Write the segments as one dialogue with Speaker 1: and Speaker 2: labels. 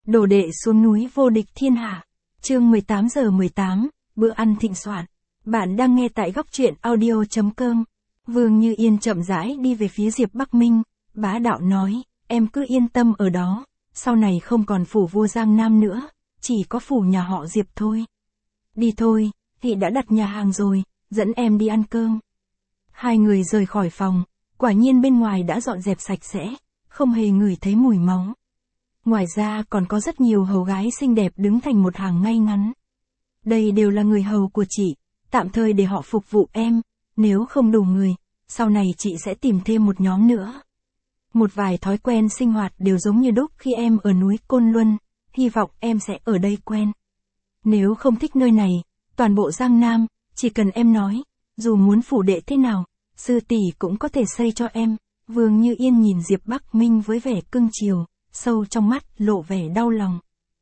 Speaker 1: Đồ đệ xuống núi vô địch thiên hạ. Chương 18:18, bữa ăn thịnh soạn. Bạn đang nghe tại góc truyện audio.com. Vương Như Yên chậm rãi đi về phía Diệp Bắc Minh, bá đạo nói, em cứ yên tâm ở đó, sau này không còn phủ vua Giang Nam nữa, chỉ có phủ nhà họ Diệp thôi. Đi thôi, thị đã đặt nhà hàng rồi, dẫn em đi ăn cơm. Hai người rời khỏi phòng, quả nhiên bên ngoài đã dọn dẹp sạch sẽ, không hề ngửi thấy mùi máu. Ngoài ra còn có rất nhiều hầu gái xinh đẹp đứng thành một hàng ngay ngắn. Đây đều là người hầu của chị, tạm thời để họ phục vụ em, nếu không đủ người, sau này chị sẽ tìm thêm một nhóm nữa. Một vài thói quen sinh hoạt đều giống như đúc khi em ở núi Côn Luân, hy vọng em sẽ ở đây quen. Nếu không thích nơi này, toàn bộ Giang Nam, chỉ cần em nói, dù muốn phủ đệ thế nào, sư tỷ cũng có thể xây cho em. Vương Như Yên nhìn Diệp Bắc Minh với vẻ cưng chiều, sâu trong mắt lộ vẻ đau lòng.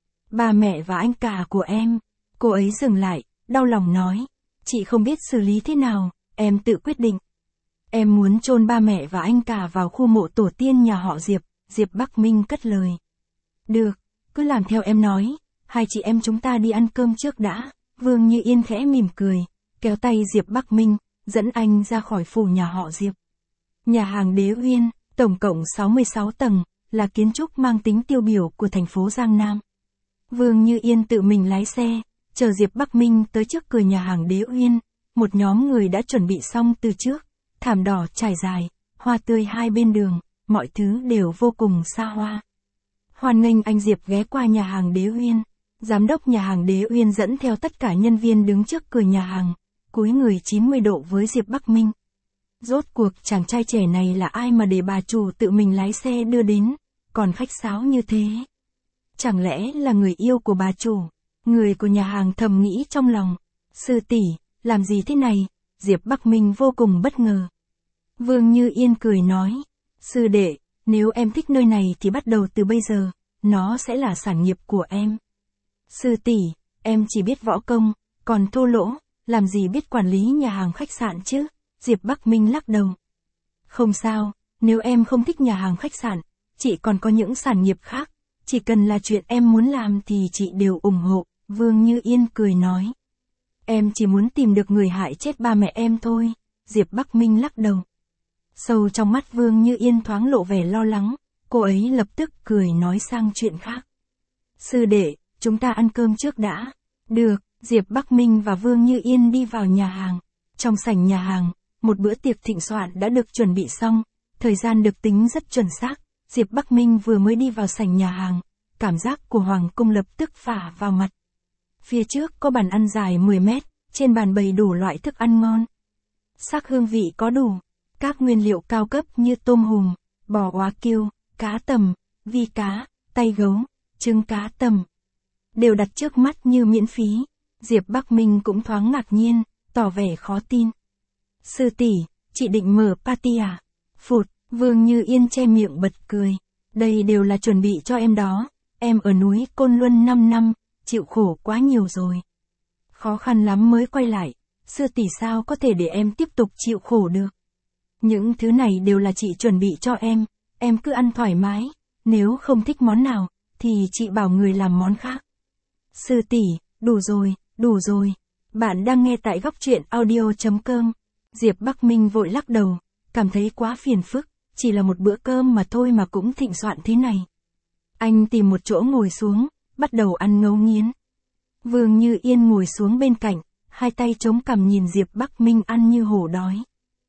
Speaker 1: Ba mẹ và anh cả của em. Cô ấy dừng lại, đau lòng nói, chị không biết xử lý thế nào, em tự quyết định. Em muốn chôn ba mẹ và anh cả vào khu mộ tổ tiên nhà họ Diệp. Diệp Bắc Minh cất lời. Được, cứ làm theo em nói, hai chị em chúng ta đi ăn cơm trước đã. Vương Như Yên khẽ mỉm cười, kéo tay Diệp Bắc Minh, dẫn anh ra khỏi phủ nhà họ Diệp. Nhà hàng Đế Uyên, tổng cộng 66 tầng, là kiến trúc mang tính tiêu biểu của thành phố Giang Nam. Vương Như Yên tự mình lái xe, chờ Diệp Bắc Minh tới trước cửa nhà hàng Đế Uyên, một nhóm người đã chuẩn bị xong từ trước, thảm đỏ trải dài, hoa tươi hai bên đường, mọi thứ đều vô cùng xa hoa. Hoan nghênh anh Diệp ghé qua nhà hàng Đế Uyên. Giám đốc nhà hàng Đế Uyên dẫn theo tất cả nhân viên đứng trước cửa nhà hàng, cúi người 90 độ với Diệp Bắc Minh. Rốt cuộc chàng trai trẻ này là ai mà để bà chủ tự mình lái xe đưa đến, còn khách sáo như thế? Chẳng lẽ là người yêu của bà chủ? Người của nhà hàng thầm nghĩ trong lòng. Sư tỷ, làm gì thế này? Diệp Bắc Minh vô cùng bất ngờ. Vương Như Yên cười nói, sư đệ, nếu em thích nơi này thì bắt đầu từ bây giờ, nó sẽ là sản nghiệp của em. Sư tỷ, em chỉ biết võ công, còn thô lỗ, làm gì biết quản lý nhà hàng khách sạn chứ? Diệp Bắc Minh lắc đầu. Không sao, nếu em không thích nhà hàng khách sạn, chị còn có những sản nghiệp khác, chỉ cần là chuyện em muốn làm thì chị đều ủng hộ. Vương Như Yên cười nói. Em chỉ muốn tìm được người hại chết ba mẹ em thôi. Diệp Bắc Minh lắc đầu. Sâu trong mắt Vương Như Yên thoáng lộ vẻ lo lắng, cô ấy lập tức cười nói sang chuyện khác. Sư đệ, chúng ta ăn cơm trước đã. Được, Diệp Bắc Minh và Vương Như Yên đi vào nhà hàng. Trong sảnh nhà hàng, một bữa tiệc thịnh soạn đã được chuẩn bị xong, thời gian được tính rất chuẩn xác. Diệp Bắc Minh vừa mới đi vào sảnh nhà hàng, cảm giác của Hoàng cung lập tức phả vào mặt. Phía trước có bàn ăn dài 10 mét, trên bàn bày đủ loại thức ăn ngon. Sắc hương vị có đủ, các nguyên liệu cao cấp như tôm hùm, bò Oá Kiêu, cá tầm, vi cá, tay gấu, trứng cá tầm, đều đặt trước mắt như miễn phí. Diệp Bắc Minh cũng thoáng ngạc nhiên, tỏ vẻ khó tin. Sư tỷ, chị định mở party à? Phụt, Vương Như Yên che miệng bật cười. Đây đều là chuẩn bị cho em đó, em ở núi Côn Luân 5 năm, chịu khổ quá nhiều rồi. Khó khăn lắm mới quay lại, sư tỷ sao có thể để em tiếp tục chịu khổ được. Những thứ này đều là chị chuẩn bị cho em cứ ăn thoải mái, nếu không thích món nào, thì chị bảo người làm món khác. Sư tỷ, đủ rồi, bạn đang nghe tại góc truyện audio.com. Diệp Bắc Minh vội lắc đầu, cảm thấy quá phiền phức, chỉ là một bữa cơm mà thôi mà cũng thịnh soạn thế này. Anh tìm một chỗ ngồi xuống, bắt đầu ăn ngấu nghiến. Vương Như Yên ngồi xuống bên cạnh, hai tay chống cằm nhìn Diệp Bắc Minh ăn như hổ đói.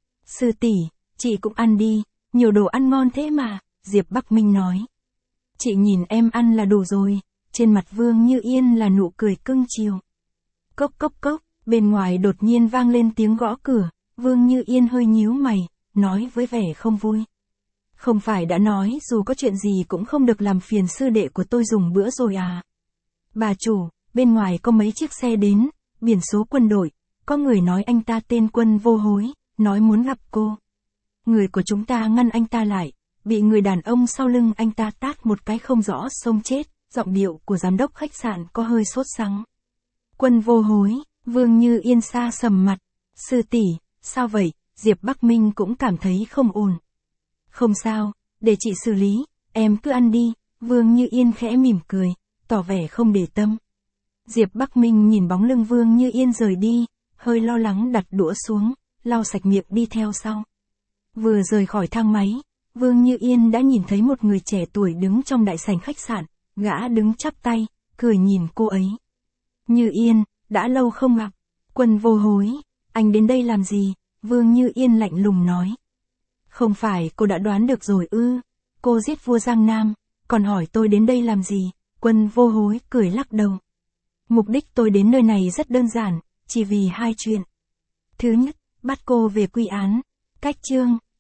Speaker 1: Sư tỷ, chị cũng ăn đi, nhiều đồ ăn ngon thế mà, Diệp Bắc Minh nói. Chị nhìn em ăn là đủ rồi. Trên mặt Vương Như Yên là nụ cười cưng chiều. Cốc cốc cốc, bên ngoài đột nhiên vang lên tiếng gõ cửa, Vương Như Yên hơi nhíu mày, nói với vẻ không vui. Không phải đã nói dù có chuyện gì cũng không được làm phiền sư đệ của tôi dùng bữa rồi à? Bà chủ, bên ngoài có mấy chiếc xe đến, biển số quân đội, có người nói anh ta tên Quân Vô Hối, nói muốn gặp cô. Người của chúng ta ngăn anh ta lại, bị người đàn ông sau lưng anh ta tát một cái không rõ xông chết. Giọng điệu của giám đốc khách sạn có hơi sốt sắng. Quân Vô Hối, Vương Như Yên xa sầm mặt. Sư tỷ, sao vậy? Diệp Bắc Minh cũng cảm thấy không ổn. Không sao, để chị xử lý, em cứ ăn đi. Vương Như Yên khẽ mỉm cười, tỏ vẻ không để tâm. Diệp Bắc Minh nhìn bóng lưng Vương Như Yên rời đi, hơi lo lắng đặt đũa xuống, lau sạch miệng đi theo sau. Vừa rời khỏi thang máy, Vương Như Yên đã nhìn thấy một người trẻ tuổi đứng trong đại sảnh khách sạn, gã đứng chắp tay, cười nhìn cô ấy. Như Yên, đã lâu không gặp. Quân Vô Hối, anh đến đây làm gì? Vương Như Yên lạnh lùng nói. Không phải cô đã đoán được rồi ư? Cô giết vua Giang Nam, còn hỏi tôi đến đây làm gì? Quân Vô Hối cười lắc đầu. Mục đích tôi đến nơi này rất đơn giản, chỉ vì hai chuyện. Thứ nhất, bắt cô về quy án. Cách chương.